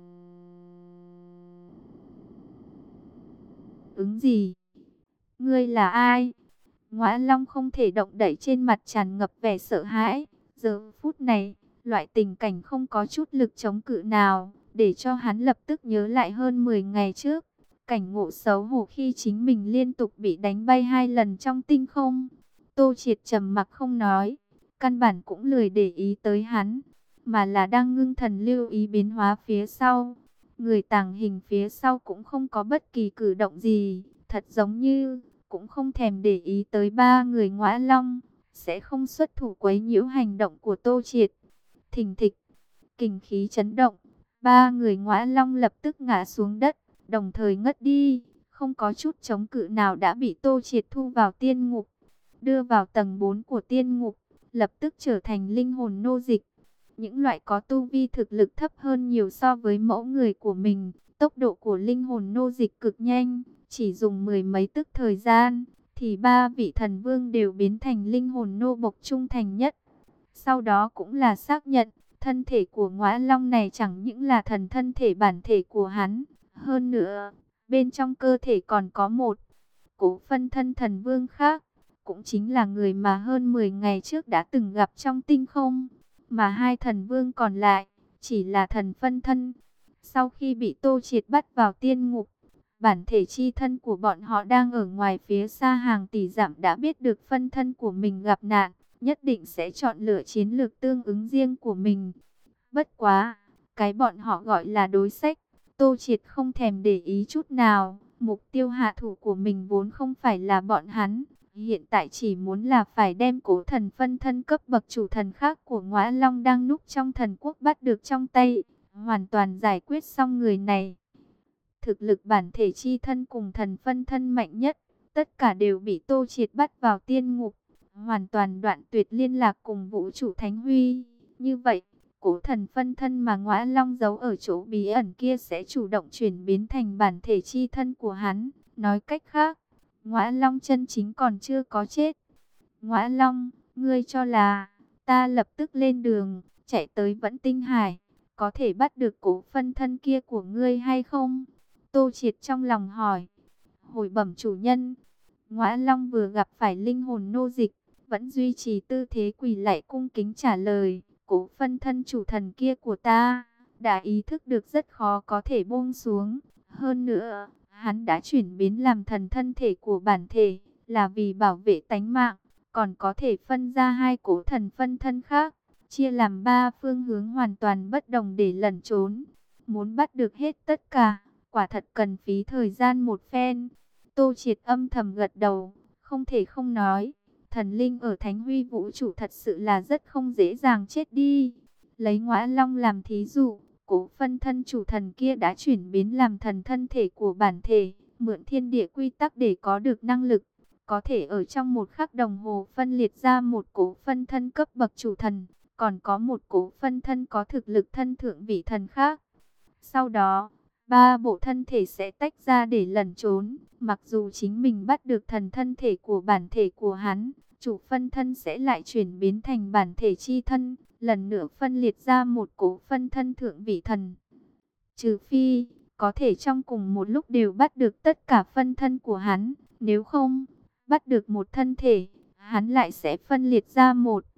ứng gì. Ngươi là ai? Ngõa Long không thể động đậy, trên mặt tràn ngập vẻ sợ hãi. Giờ phút này, loại tình cảnh không có chút lực chống cự nào, để cho hắn lập tức nhớ lại hơn mười ngày trước. Cảnh ngộ xấu hổ khi chính mình liên tục bị đánh bay hai lần trong tinh không. Tô Triệt trầm mặc không nói, căn bản cũng lười để ý tới hắn, mà là đang ngưng thần lưu ý biến hóa phía sau. Người tàng hình phía sau cũng không có bất kỳ cử động gì, thật giống như cũng không thèm để ý tới ba người Ngõa Long, sẽ không xuất thủ quấy nhiễu hành động của Tô Triệt. Thình thịch, kình khí chấn động, ba người Ngõa Long lập tức ngã xuống đất, đồng thời ngất đi, không có chút chống cự nào đã bị Tô Triệt thu vào tiên ngục, đưa vào tầng bốn của tiên ngục, lập tức trở thành linh hồn nô dịch. Những loại có tu vi thực lực thấp hơn nhiều so với mẫu người của mình, tốc độ của linh hồn nô dịch cực nhanh, chỉ dùng mười mấy tức thời gian, thì ba vị thần vương đều biến thành linh hồn nô bộc trung thành nhất. Sau đó cũng là xác nhận, thân thể của Ngõa Long này chẳng những là thần thân thể bản thể của hắn, hơn nữa, bên trong cơ thể còn có một cố phân thân thần vương khác, cũng chính là người mà hơn mười ngày trước đã từng gặp trong tinh không. Mà hai thần vương còn lại, chỉ là thần phân thân. Sau khi bị Tô Triệt bắt vào tiên ngục, bản thể chi thân của bọn họ đang ở ngoài phía xa hàng tỷ dặm đã biết được phân thân của mình gặp nạn, nhất định sẽ chọn lựa chiến lược tương ứng riêng của mình. Bất quá, cái bọn họ gọi là đối sách, Tô Triệt không thèm để ý chút nào. Mục tiêu hạ thủ của mình vốn không phải là bọn hắn, hiện tại chỉ muốn là phải đem cố thần phân thân cấp bậc chủ thần khác của Ngõa Long đang núp trong thần quốc bắt được trong tay, hoàn toàn giải quyết xong người này. Thực lực bản thể chi thân cùng thần phân thân mạnh nhất, tất cả đều bị Tô Triệt bắt vào tiên ngục, hoàn toàn đoạn tuyệt liên lạc cùng vũ trụ Thánh Huy. Như vậy, cố thần phân thân mà Ngõa Long giấu ở chỗ bí ẩn kia sẽ chủ động chuyển biến thành bản thể chi thân của hắn. Nói cách khác, Ngõa Long chân chính còn chưa có chết. Ngõa Long, ngươi cho là ta lập tức lên đường, chạy tới Vẫn Tinh Hải, có thể bắt được cố phân thân kia của ngươi hay không? Tô Triệt trong lòng hỏi. Hồi bẩm chủ nhân, Ngõa Long vừa gặp phải linh hồn nô dịch, vẫn duy trì tư thế quỳ lạy cung kính trả lời. Cố phân thân chủ thần kia của ta, đã ý thức được rất khó có thể buông xuống. Hơn nữa, hắn đã chuyển biến làm thần thân thể của bản thể, là vì bảo vệ tánh mạng, còn có thể phân ra hai cố thần phân thân khác, chia làm ba phương hướng hoàn toàn bất đồng để lẩn trốn. Muốn bắt được hết tất cả, quả thật cần phí thời gian một phen. Tô Triệt âm thầm gật đầu, không thể không nói, thần linh ở Thánh Huy vũ trụ thật sự là rất không dễ dàng chết đi. Lấy Ngõa Long làm thí dụ, cố phân thân chủ thần kia đã chuyển biến làm thần thân thể của bản thể, mượn thiên địa quy tắc để có được năng lực, có thể ở trong một khắc đồng hồ phân liệt ra một cố phân thân cấp bậc chủ thần, còn có một cố phân thân có thực lực thân thượng vị thần khác. Sau đó, ba bộ thân thể sẽ tách ra để lẩn trốn, mặc dù chính mình bắt được thần thân thể của bản thể của hắn, chủ phân thân sẽ lại chuyển biến thành bản thể chi thân, lần nữa phân liệt ra một cố phân thân thượng vị thần. Trừ phi, có thể trong cùng một lúc đều bắt được tất cả phân thân của hắn, nếu không, bắt được một thân thể, hắn lại sẽ phân liệt ra một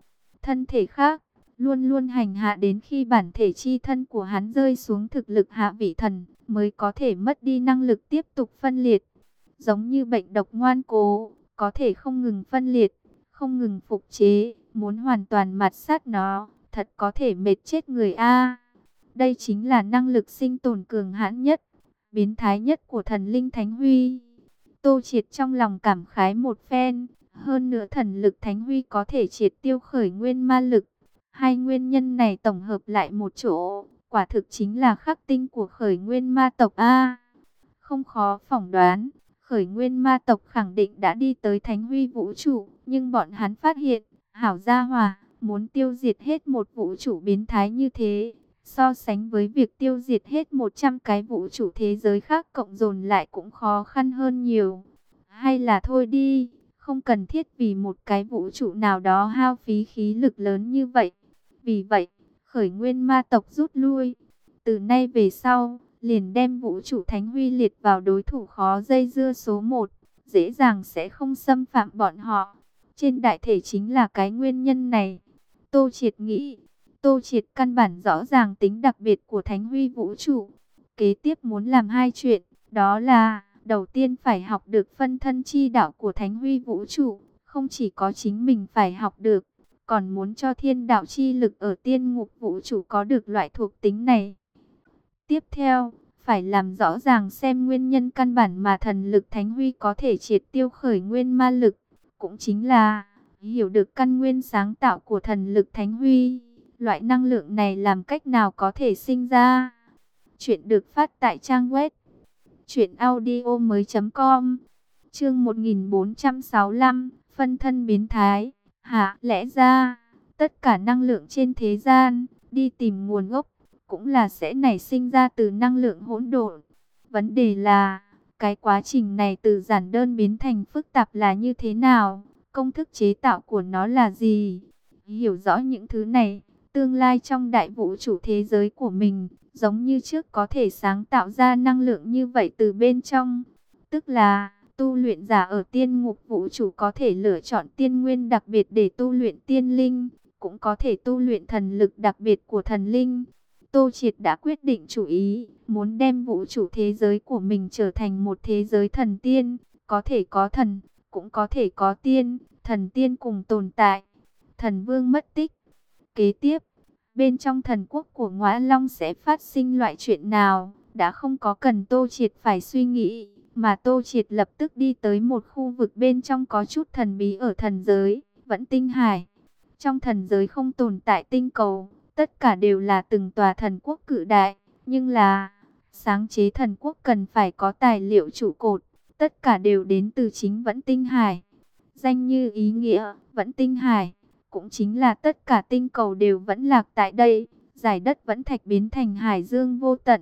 thân thể khác, luôn luôn hành hạ đến khi bản thể chi thân của hắn rơi xuống thực lực hạ vị thần, mới có thể mất đi năng lực tiếp tục phân liệt. Giống như bệnh độc ngoan cố, có thể không ngừng phân liệt, không ngừng phục chế, muốn hoàn toàn mạt sát nó, thật có thể mệt chết người a. Đây chính là năng lực sinh tồn cường hãn nhất, biến thái nhất của thần linh Thánh Huy. Tô Triệt trong lòng cảm khái một phen, hơn nữa thần lực Thánh Huy có thể triệt tiêu khởi nguyên ma lực. Hai nguyên nhân này tổng hợp lại một chỗ, quả thực chính là khắc tinh của khởi nguyên ma tộc A. Không khó phỏng đoán, khởi nguyên ma tộc khẳng định đã đi tới Thánh Huy vũ trụ, nhưng bọn hắn phát hiện, hảo gia hòa, muốn tiêu diệt hết một vũ trụ biến thái như thế, so sánh với việc tiêu diệt hết một trăm cái vũ trụ thế giới khác cộng dồn lại cũng khó khăn hơn nhiều. Hay là thôi đi, không cần thiết vì một cái vũ trụ nào đó hao phí khí lực lớn như vậy. Vì vậy, khởi nguyên ma tộc rút lui. Từ nay về sau, liền đem vũ trụ Thánh Huy liệt vào đối thủ khó dây dưa số một, dễ dàng sẽ không xâm phạm bọn họ. Trên đại thể chính là cái nguyên nhân này. Tô Triệt nghĩ, Tô Triệt căn bản rõ ràng tính đặc biệt của Thánh Huy vũ trụ. Kế tiếp muốn làm hai chuyện, đó là, đầu tiên phải học được phân thân chi đạo của Thánh Huy vũ trụ, không chỉ có chính mình phải học được, còn muốn cho thiên đạo chi lực ở tiên ngục vũ trụ có được loại thuộc tính này. Tiếp theo, phải làm rõ ràng xem nguyên nhân căn bản mà thần lực Thánh Huy có thể triệt tiêu khởi nguyên ma lực, cũng chính là hiểu được căn nguyên sáng tạo của thần lực Thánh Huy. Loại năng lượng này làm cách nào có thể sinh ra? Chuyện được phát tại trang web truyện audio mới chấm com. Chương một nghìn bốn trăm sáu mươi lăm, phân thân biến thái. Hả, lẽ ra tất cả năng lượng trên thế gian đi tìm nguồn gốc cũng là sẽ nảy sinh ra từ năng lượng hỗn độn. Vấn đề là cái quá trình này từ giản đơn biến thành phức tạp là như thế nào? Công thức chế tạo của nó là gì? Hiểu rõ những thứ này, tương lai trong đại vũ trụ thế giới của mình, giống như trước có thể sáng tạo ra năng lượng như vậy từ bên trong. Tức là, tu luyện giả ở tiên ngục vũ trụ có thể lựa chọn tiên nguyên đặc biệt để tu luyện tiên linh, cũng có thể tu luyện thần lực đặc biệt của thần linh. Tô Triệt đã quyết định chủ ý, muốn đem vũ trụ thế giới của mình trở thành một thế giới thần tiên, có thể có thần, cũng có thể có tiên, thần tiên cùng tồn tại. Thần vương mất tích. Kế tiếp, bên trong thần quốc của Ngõa Long sẽ phát sinh loại chuyện nào, đã không có cần Tô Triệt phải suy nghĩ, mà Tô Triệt lập tức đi tới một khu vực bên trong có chút thần bí ở thần giới, Vẫn Tinh Hải. Trong thần giới không tồn tại tinh cầu, tất cả đều là từng tòa thần quốc cự đại, nhưng là sáng chế thần quốc cần phải có tài liệu trụ cột, tất cả đều đến từ chính Vẫn Tinh Hải. Danh như ý nghĩa, Vẫn Tinh Hải cũng chính là tất cả tinh cầu đều vẫn lạc tại đây, giải đất vẫn thạch biến thành hải dương vô tận.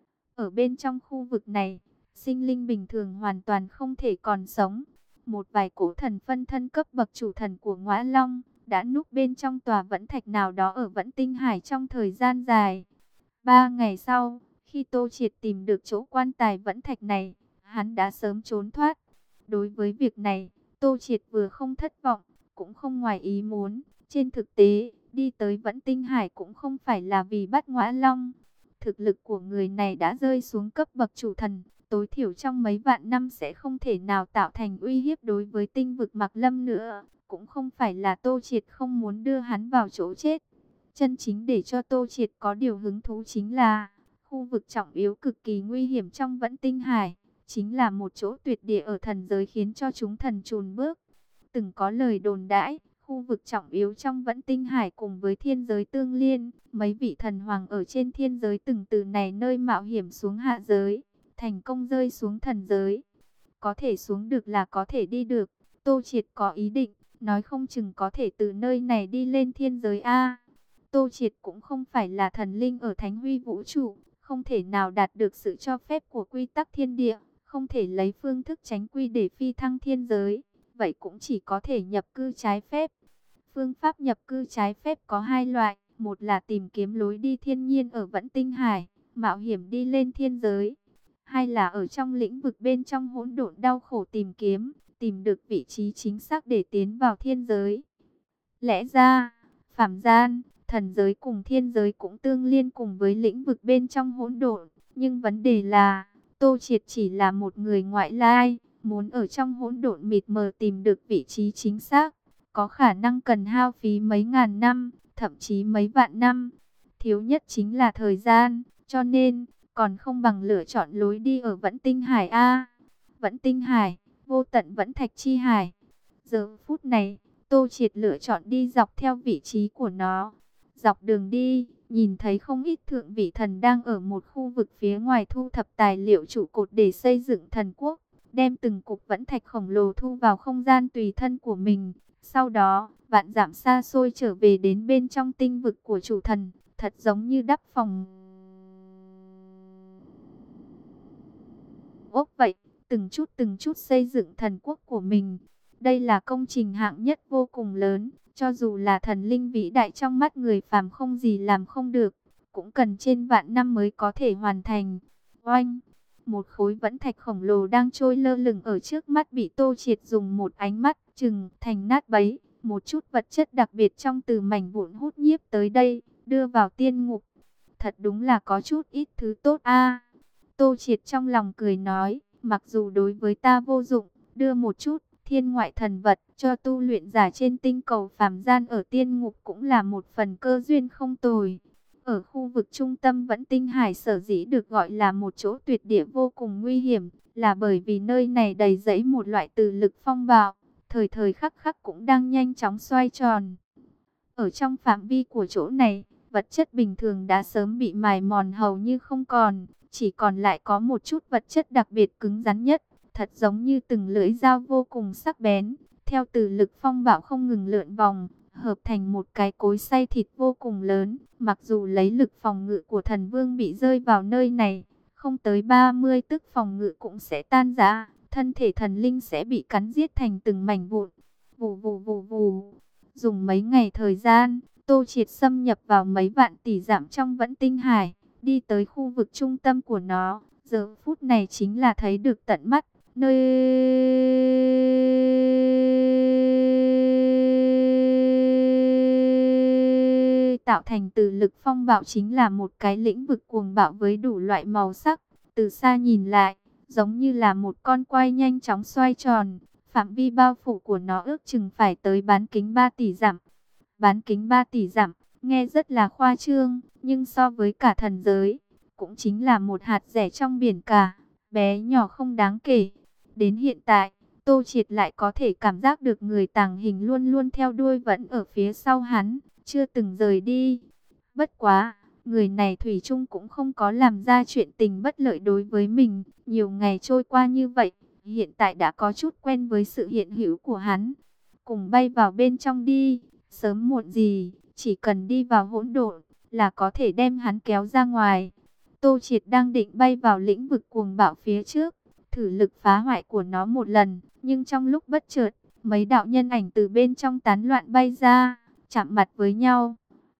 Ở bên trong khu vực này, sinh linh bình thường hoàn toàn không thể còn sống. Một vài cổ thần phân thân cấp bậc chủ thần của Ngõa Long đã núp bên trong tòa vẫn thạch nào đó ở Vẫn Tinh Hải trong thời gian dài. Ba ngày sau, khi Tô Triệt tìm được chỗ quan tài vẫn thạch này, hắn đã sớm trốn thoát. Đối với việc này, Tô Triệt vừa không thất vọng, cũng không ngoài ý muốn. Trên thực tế, đi tới Vẫn Tinh Hải cũng không phải là vì bắt Ngõa Long. Thực lực của người này đã rơi xuống cấp bậc chủ thần, tối thiểu trong mấy vạn năm sẽ không thể nào tạo thành uy hiếp đối với tinh vực Mạc Lâm nữa. Cũng không phải là Tô Triệt không muốn đưa hắn vào chỗ chết. Chân chính để cho Tô Triệt có điều hứng thú chính là khu vực trọng yếu cực kỳ nguy hiểm trong Vẫn Tinh Hải, chính là một chỗ tuyệt địa ở thần giới khiến cho chúng thần chùn bước. Từng có lời đồn đãi, khu vực trọng yếu trong Vẫn Tinh Hải cùng với thiên giới tương liên, mấy vị thần hoàng ở trên thiên giới từng từ này nơi mạo hiểm xuống hạ giới, thành công rơi xuống thần giới. Có thể xuống được là có thể đi được, Tô Triệt có ý định, nói không chừng có thể từ nơi này đi lên thiên giới A. Tô Triệt cũng không phải là thần linh ở Thánh Huy vũ trụ, không thể nào đạt được sự cho phép của quy tắc thiên địa, không thể lấy phương thức tránh quy để phi thăng thiên giới, vậy cũng chỉ có thể nhập cư trái phép. Phương pháp nhập cư trái phép có hai loại, một là tìm kiếm lối đi thiên nhiên ở Vẫn Tinh Hải, mạo hiểm đi lên thiên giới. Hai là ở trong lĩnh vực bên trong hỗn độn đau khổ tìm kiếm, tìm được vị trí chính xác để tiến vào thiên giới. Lẽ ra, Phàm gian, thần giới cùng thiên giới cũng tương liên cùng với lĩnh vực bên trong hỗn độn. Nhưng vấn đề là, Tô Triệt chỉ là một người ngoại lai, muốn ở trong hỗn độn mịt mờ tìm được vị trí chính xác, có khả năng cần hao phí mấy ngàn năm, thậm chí mấy vạn năm. Thiếu nhất chính là thời gian, cho nên, còn không bằng lựa chọn lối đi ở Vẫn Tinh Hải A. Vẫn Tinh Hải, vô tận vẫn thạch chi hải. Giờ phút này, Tô Triệt lựa chọn đi dọc theo vị trí của nó. Dọc đường đi, nhìn thấy không ít thượng vị thần đang ở một khu vực phía ngoài thu thập tài liệu trụ cột để xây dựng thần quốc, đem từng cục vẫn thạch khổng lồ thu vào không gian tùy thân của mình. Sau đó, vạn dặm xa xôi trở về đến bên trong tinh vực của chủ thần, thật giống như đắp phòng ốc vậy, từng chút từng chút xây dựng thần quốc của mình. Đây là công trình hạng nhất vô cùng lớn, cho dù là thần linh vĩ đại trong mắt người phàm không gì làm không được, cũng cần trên vạn năm mới có thể hoàn thành. Oanh! Một khối vẫn thạch khổng lồ đang trôi lơ lửng ở trước mắt bị Tô Triệt dùng một ánh mắt chừng thành nát bấy. Một chút vật chất đặc biệt trong từ mảnh vụn hút nhiếp tới đây, đưa vào tiên ngục. Thật đúng là có chút ít thứ tốt a. Tô Triệt trong lòng cười nói, mặc dù đối với ta vô dụng, đưa một chút thiên ngoại thần vật cho tu luyện giả trên tinh cầu phàm gian ở tiên ngục cũng là một phần cơ duyên không tồi. Ở khu vực trung tâm Vẫn Tinh Hải sở dĩ được gọi là một chỗ tuyệt địa vô cùng nguy hiểm, là bởi vì nơi này đầy rẫy một loại từ lực phong bạo, thời thời khắc khắc cũng đang nhanh chóng xoay tròn. Ở trong phạm vi của chỗ này, vật chất bình thường đã sớm bị mài mòn hầu như không còn, chỉ còn lại có một chút vật chất đặc biệt cứng rắn nhất, thật giống như từng lưỡi dao vô cùng sắc bén, theo từ lực phong bạo không ngừng lượn vòng, hợp thành một cái cối xay thịt vô cùng lớn. Mặc dù lấy lực phòng ngự của thần vương bị rơi vào nơi này, không tới ba mươi tức phòng ngự cũng sẽ tan rã, thân thể thần linh sẽ bị cắn giết thành từng mảnh vụn. Vù vù vù vù. Dùng mấy ngày thời gian, Tô Triệt xâm nhập vào mấy vạn tỷ dặm trong Vẫn Tinh Hải, đi tới khu vực trung tâm của nó. Giờ phút này chính là thấy được tận mắt, nơi tạo thành từ lực phong bạo chính là một cái lĩnh vực cuồng bạo với đủ loại màu sắc. Từ xa nhìn lại, giống như là một con quay nhanh chóng xoay tròn. Phạm vi bao phủ của nó ước chừng phải tới bán kính ba tỷ dặm. Bán kính ba tỷ dặm, nghe rất là khoa trương, nhưng so với cả thần giới, cũng chính là một hạt rẻ trong biển cả, bé nhỏ không đáng kể. Đến hiện tại, Tô Triệt lại có thể cảm giác được người tàng hình luôn luôn theo đuôi vẫn ở phía sau hắn, chưa từng rời đi. Bất quá, người này thủy chung cũng không có làm ra chuyện tình bất lợi đối với mình. Nhiều ngày trôi qua như vậy, hiện tại đã có chút quen với sự hiện hữu của hắn. Cùng bay vào bên trong đi, sớm muộn gì, chỉ cần đi vào hỗn độn là có thể đem hắn kéo ra ngoài. Tô Triệt đang định bay vào lĩnh vực cuồng bạo phía trước, thử lực phá hoại của nó một lần, nhưng trong lúc bất chợt, mấy đạo nhân ảnh từ bên trong tán loạn bay ra, chạm mặt với nhau.